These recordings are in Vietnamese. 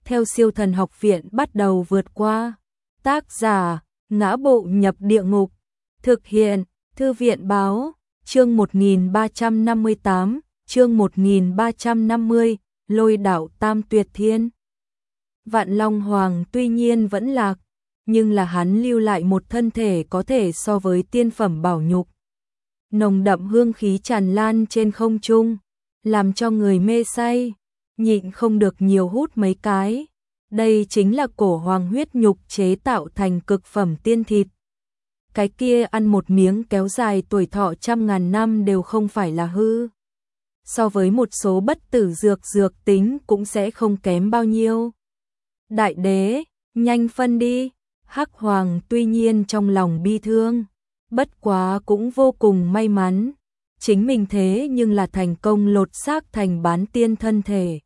theo Siêu Thần Học Viện bắt đầu vượt qua. Tác giả: Ngã Bộ Nhập Địa Ngục. Thực hiện: Thư viện báo. Chương 1358, chương 1350, Lôi Đạo Tam Tuyệt Thiên. Vạn Long Hoàng tuy nhiên vẫn lạc, nhưng là hắn lưu lại một thân thể có thể so với tiên phẩm bảo nhục. Nồng đậm hương khí tràn lan trên không trung, làm cho người mê say, nhịn không được nhiều hút mấy cái. Đây chính là cổ hoàng huyết nhục chế tạo thành cực phẩm tiên thịt. Cái kia ăn một miếng kéo dài tuổi thọ trăm ngàn năm đều không phải là hư. So với một số bất tử dược tính cũng sẽ không kém bao nhiêu. Đại đế, nhanh phân đi. Hắc Hoàng tuy nhiên trong lòng bi thương, bất quá cũng vô cùng may mắn. Chính mình thế nhưng là thành công lột xác thành bán tiên thân thể.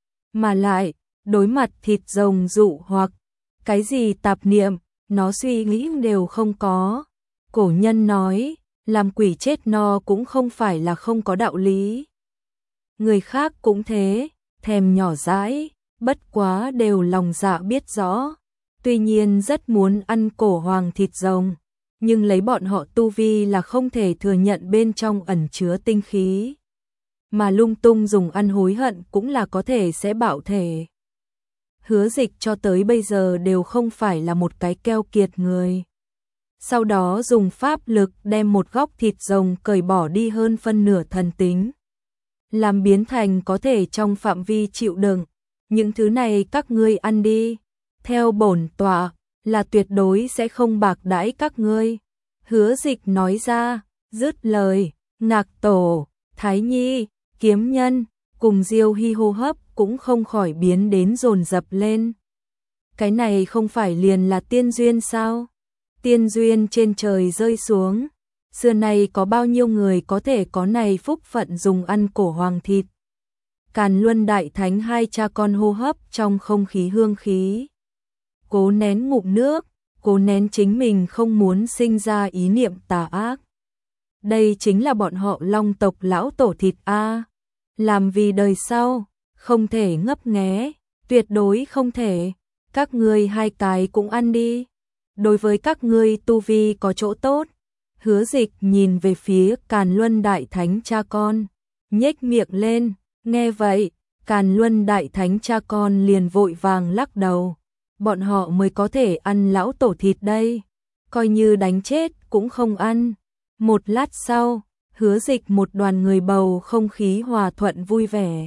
Mà lại, đối mặt thịt rồng dụ hoặc cái gì tạp niệm, nó suy nghĩ đều không có. Cổ nhân nói, làm quỷ chết no cũng không phải là không có đạo lý. Người khác cũng thế, thèm nhỏ dãi, bất quá đều lòng dạ biết rõ. Tuy nhiên rất muốn ăn cổ hoàng thịt rồng, nhưng lấy bọn họ tu vi là không thể thừa nhận bên trong ẩn chứa tinh khí. Mà lung tung dùng ăn hối hận cũng là có thể sẽ bạo thể. Hứa Dịch cho tới bây giờ đều không phải là một cái keo kiệt người. Sau đó dùng pháp lực đem một góc thịt rồng cởi bỏ đi hơn phân nửa thần tính, làm biến thành có thể trong phạm vi chịu đựng. Những thứ này các ngươi ăn đi, theo bổn tọa là tuyệt đối sẽ không bạc đãi các ngươi. Hứa Dịch nói ra, dứt lời, Ngạc Tổ, Thái Nhi, Kiếm Nhân cùng Diêu Hy hô hấp cũng không khỏi biến đến dồn dập lên. Cái này không phải liền là tiên duyên sao? Tiên duyên trên trời rơi xuống, xưa nay có bao nhiêu người có thể có này phúc phận dùng ăn cổ hoàng thịt. Càn Luân Đại Thánh hai cha con hô hấp trong không khí hương khí. Cố nén ngụm nước, cố nén chính mình không muốn sinh ra ý niệm tà ác. Đây chính là bọn họ Long tộc lão tổ thịt a. Làm vì đời sau, không thể ngấp nghé, tuyệt đối không thể. Các ngươi hai cái cũng ăn đi. Đối với các ngươi tu vi có chỗ tốt. Hứa Dịch nhìn về phía Càn Luân Đại Thánh cha con, nhếch miệng lên. Nghe vậy, Càn Luân Đại Thánh cha con liền vội vàng lắc đầu. Bọn họ mới có thể ăn lão tổ thịt đây, coi như đánh chết cũng không ăn. Một lát sau, Hứa Dịch một đoàn người bầu không khí hòa thuận vui vẻ,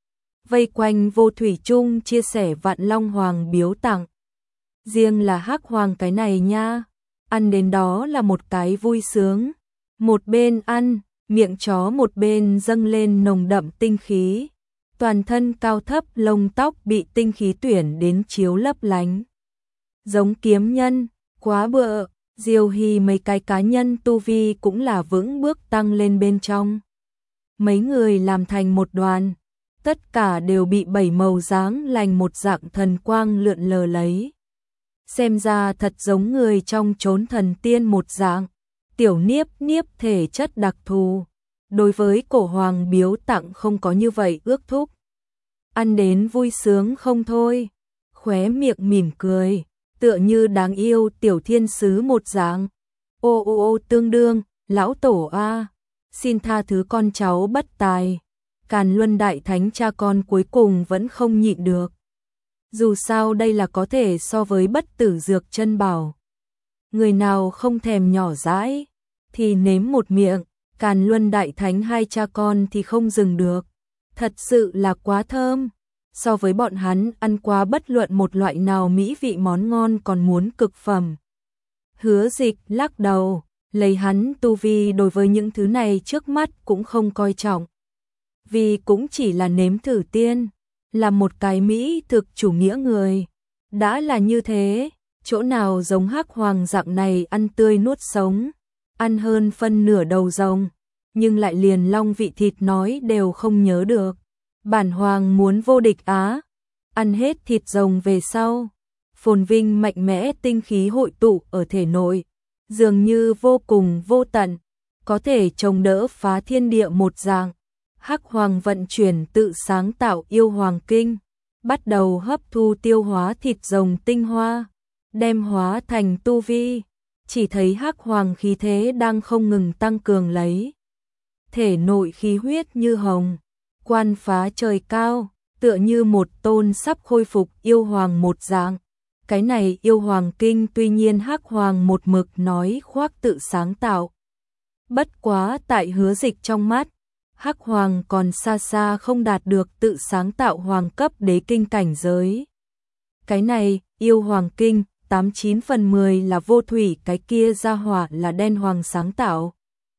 vây quanh Vô Thủy Chung chia sẻ Vạn Long Hoàng biếu tặng. Riêng là Hắc Hoàng cái này nha, ăn đến đó là một cái vui sướng. Một bên ăn, miệng chó một bên dâng lên nồng đậm tinh khí. Toàn thân cao thấp lông tóc bị tinh khí tuyển đến chiếu lấp lánh. Giống Kiếm Nhân, quá bựa, Diêu Hy mấy cái cá nhân tu vi cũng là vững bước tăng lên bên trong. Mấy người làm thành một đoàn, tất cả đều bị bảy màu dáng lành một dạng thần quang lượn lờ lấy. Xem ra thật giống người trong chốn thần tiên một dạng. Tiểu Niếp Niếp thể chất đặc thù, đối với cổ hoàng biếu tặng không có như vậy ước thúc. Ăn đến vui sướng không thôi, khóe miệng mỉm cười, tựa như đáng yêu tiểu thiên sứ một dạng. Ô ô ô tương đương, lão tổ a, xin tha thứ con cháu bất tài. Càn Luân Đại Thánh cha con cuối cùng vẫn không nhịn được. Dù sao đây là có thể so với bất tử dược chân bảo. Người nào không thèm nhỏ dãi thì nếm một miệng. Càn Luân Đại Thánh hai cha con thì không dừng được. Thật sự là quá thơm. So với bọn hắn ăn qua bất luận một loại nào mỹ vị món ngon còn muốn cực phẩm. Hứa Dịch lắc đầu, lấy hắn tu vi đối với những thứ này trước mắt cũng không coi trọng. Vì cũng chỉ là nếm thử tiên, là một cái mỹ thực chủ nghĩa người. Đã là như thế, chỗ nào giống Hắc Hoàng dạng này ăn tươi nuốt sống, ăn hơn phân nửa đầu rồng, nhưng lại liền long vị thịt nói đều không nhớ được. Bản Hoàng muốn vô địch á. Ăn hết thịt rồng về sau, phồn vinh mạnh mẽ tinh khí hội tụ ở thể nội, dường như vô cùng vô tận, có thể chống đỡ phá thiên địa một dạng. Hắc Hoàng vận chuyển tự sáng tạo yêu hoàng kinh, bắt đầu hấp thu tiêu hóa thịt rồng tinh hoa, đem hóa thành tu vi. Chỉ thấy hắc hoàng khí thế đang không ngừng tăng cường lấy. Thể nội khí huyết như hồng, quan phá trời cao, tựa như một tôn sắp khôi phục yêu hoàng một dạng. Cái này yêu hoàng kinh tuy nhiên hắc hoàng một mực nói khoác tự sáng tạo. Bất quá tại Hứa Dịch trong mắt, hắc hoàng còn xa xa không đạt được tự sáng tạo hoàng cấp đế kinh cảnh giới. Cái này yêu hoàng kinh 89 phần 10 là vô thủy, cái kia ra hỏa là đen hoàng sáng tạo.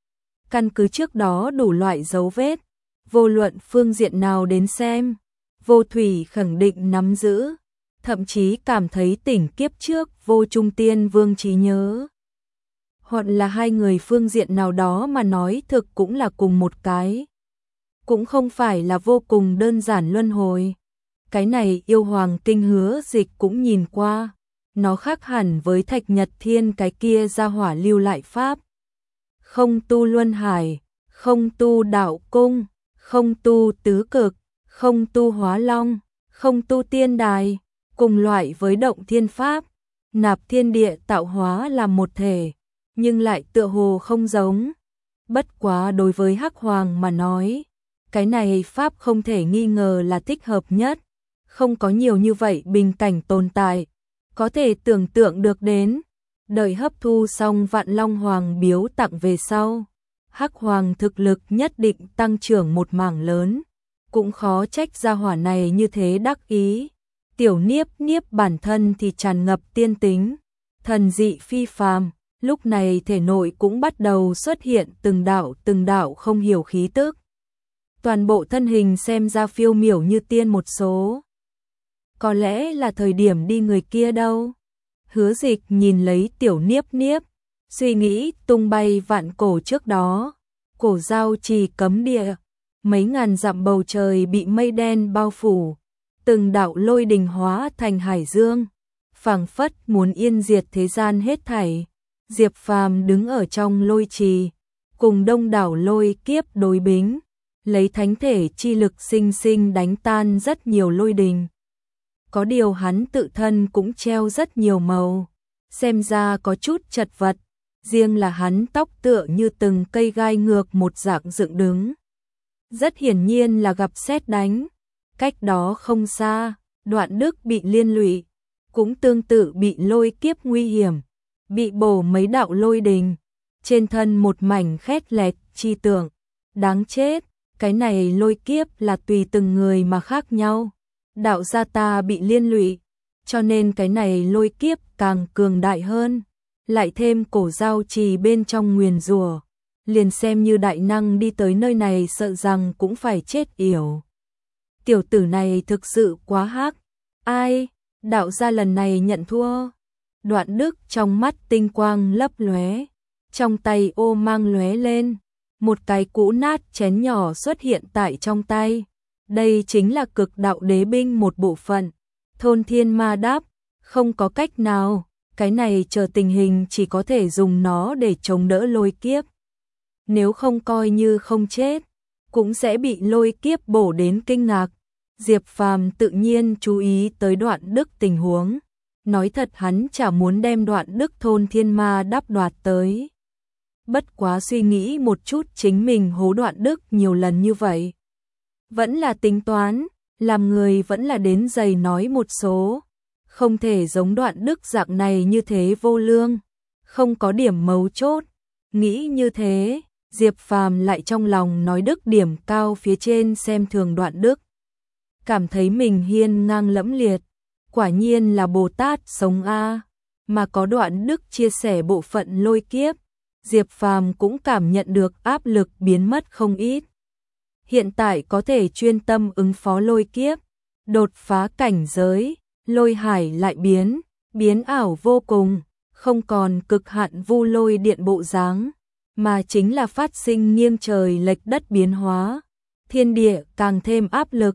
Căn cứ trước đó đủ loại dấu vết, vô luận phương diện nào đến xem, vô thủy khẳng định nắm giữ, thậm chí cảm thấy tỉnh kiếp trước vô trung tiên vương trí nhớ. Hoặc là hai người phương diện nào đó mà nói thực cũng là cùng một cái. Cũng không phải là vô cùng đơn giản luân hồi. Cái này yêu hoàng kinh Hứa Dịch cũng nhìn qua. Nó khác hẳn với Thạch Nhật Thiên cái kia ra hỏa lưu lại pháp. Không tu luân hải, không tu đạo cung, không tu tứ cực, không tu hóa long, không tu tiên đài, cùng loại với động thiên pháp, nạp thiên địa tạo hóa làm một thể, nhưng lại tựa hồ không giống. Bất quá đối với hắc hoàng mà nói, cái này pháp không thể nghi ngờ là thích hợp nhất, không có nhiều như vậy bình cảnh tồn tại, có thể tưởng tượng được đến. Đợi hấp thu xong Vạn Long Hoàng biếu tặng về sau, hắc hoàng thực lực nhất định tăng trưởng một mảng lớn, cũng khó trách gia hỏa này như thế đắc ý. Tiểu Niếp Niếp bản thân thì tràn ngập tiên tính, thần dị phi phàm, lúc này thể nội cũng bắt đầu xuất hiện từng đạo không hiểu khí tức. Toàn bộ thân hình xem ra phiêu miểu như tiên một số. Có lẽ là thời điểm đi người kia đâu. Hứa Dịch nhìn lấy Tiểu Niếp Niếp, suy nghĩ tung bay vạn cổ trước đó, cổ giao trì cấm địa, mấy ngàn dặm bầu trời bị mây đen bao phủ, từng đạo lôi đình hóa thành hải dương, phảng phất muốn yên diệt thế gian hết thảy. Diệp Phàm đứng ở trong lôi trì, cùng đông đảo lôi kiếp đối bính, lấy thánh thể chi lực sinh sinh đánh tan rất nhiều lôi đình. Có điều hắn tự thân cũng treo rất nhiều màu, xem ra có chút chật vật, riêng là hắn tóc tựa như từng cây gai ngược một dạng dựng đứng. Rất hiển nhiên là gặp sét đánh. Cách đó không xa, Đoạn Đức bị liên lụy, cũng tương tự bị lôi kiếp nguy hiểm, bị bổ mấy đạo lôi đình, trên thân một mảnh khét lẹt chi tưởng, đáng chết, cái này lôi kiếp là tùy từng người mà khác nhau. Đạo gia ta bị liên lụy, cho nên cái này lôi kiếp càng cường đại hơn, lại thêm cổ giao trì bên trong nguyền rủa, liền xem như đại năng đi tới nơi này sợ rằng cũng phải chết yểu. Tiểu tử này thực sự quá hắc. Ai, đạo gia lần này nhận thua. Đoạn Đức trong mắt tinh quang lấp lóe, trong tay ô mang lóe lên, một cái cũ nát chén nhỏ xuất hiện tại trong tay. Đây chính là cực đạo đế binh một bộ phận. Thôn Thiên Ma đáp, không có cách nào, cái này chờ tình hình chỉ có thể dùng nó để chống đỡ lôi kiếp. Nếu không coi như không chết, cũng sẽ bị lôi kiếp bổ đến kinh ngạc. Diệp Phàm tự nhiên chú ý tới Đoạn Đức tình huống. Nói thật hắn chả muốn đem Đoạn Đức Thôn Thiên Ma đáp đoạt tới. Bất quá suy nghĩ một chút chính mình hố Đoạn Đức nhiều lần như vậy. Vẫn là tính toán, làm người vẫn là đến dày nói một số. Không thể giống Đoạn Đức dạng này như thế vô lương, không có điểm mấu chốt. Nghĩ như thế, Diệp Phàm lại trong lòng nói Đức điểm cao phía trên xem thường Đoạn Đức. Cảm thấy mình hiên ngang lẫm liệt, quả nhiên là Bồ Tát sống a, mà có Đoạn Đức chia sẻ bộ phận lôi kiếp, Diệp Phàm cũng cảm nhận được áp lực biến mất không ít. Hiện tại có thể chuyên tâm ứng phó lôi kiếp, đột phá cảnh giới, lôi hải lại biến ảo vô cùng, không còn cực hạn vu lôi điện bộ dáng, mà chính là phát sinh nghiêng trời lệch đất biến hóa, thiên địa càng thêm áp lực.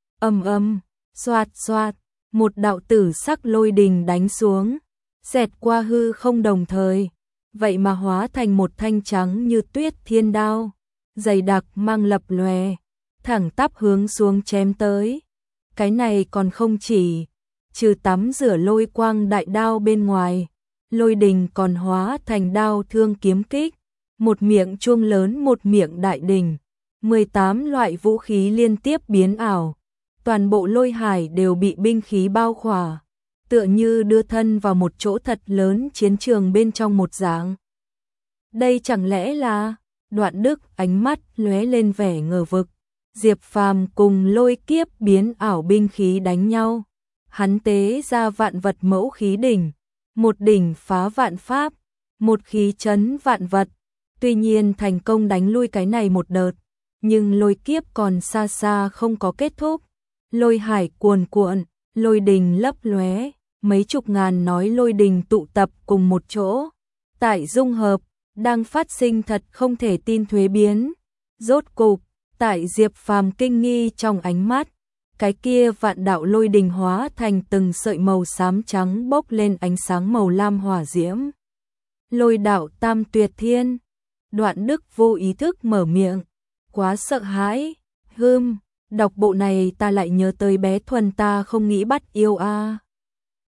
Xoạt xoạt, một đạo tử sắc lôi đình đánh xuống, xẹt qua hư không đồng thời, vậy mà hóa thành một thanh trắng như tuyết thiên đao, dày đặc mang lập lòe, thẳng tắp hướng xuống chém tới. cái này còn không chỉ, trừ tắm rửa lôi quang đại đao bên ngoài, lôi đình còn hóa thành đao thương kiếm kích, một miệng chuông lớn một miệng đại đình, 18 loại vũ khí liên tiếp biến ảo, toàn bộ lôi hải đều bị binh khí bao khỏa, tựa như đưa thân vào một chỗ thật lớn chiến trường bên trong một dạng. Đây chẳng lẽ là... Đoạn Đức ánh mắt lóe lên vẻ ngờ vực. Diệp Phàm cùng Lôi Kiếp biến ảo binh khí đánh nhau. Hắn tế ra vạn vật mẫu khí đỉnh, một đỉnh phá vạn pháp, một khí chấn vạn vật. Tuy nhiên thành công đánh lui cái này một đợt, nhưng Lôi Kiếp còn xa xa không có kết thúc. Lôi hải cuồn cuộn, lôi đình lấp lóe, mấy chục ngàn nói lôi đình tụ tập cùng một chỗ. Tại dung hợp, đang phát sinh thật không thể tin thuế biến. Rốt cục, tại Diệp Phàm kinh nghi trong ánh mắt, cái kia vạn đạo lôi đình hóa thành từng sợi màu xám trắng bốc lên ánh sáng màu lam hỏa diễm. Lôi đạo tam tuyệt thiên. Đoạn Đức vô ý thức mở miệng, quá sợ hãi. Đọc bộ này ta lại nhớ tới bé Thuần ta không nghĩ bắt yêu a.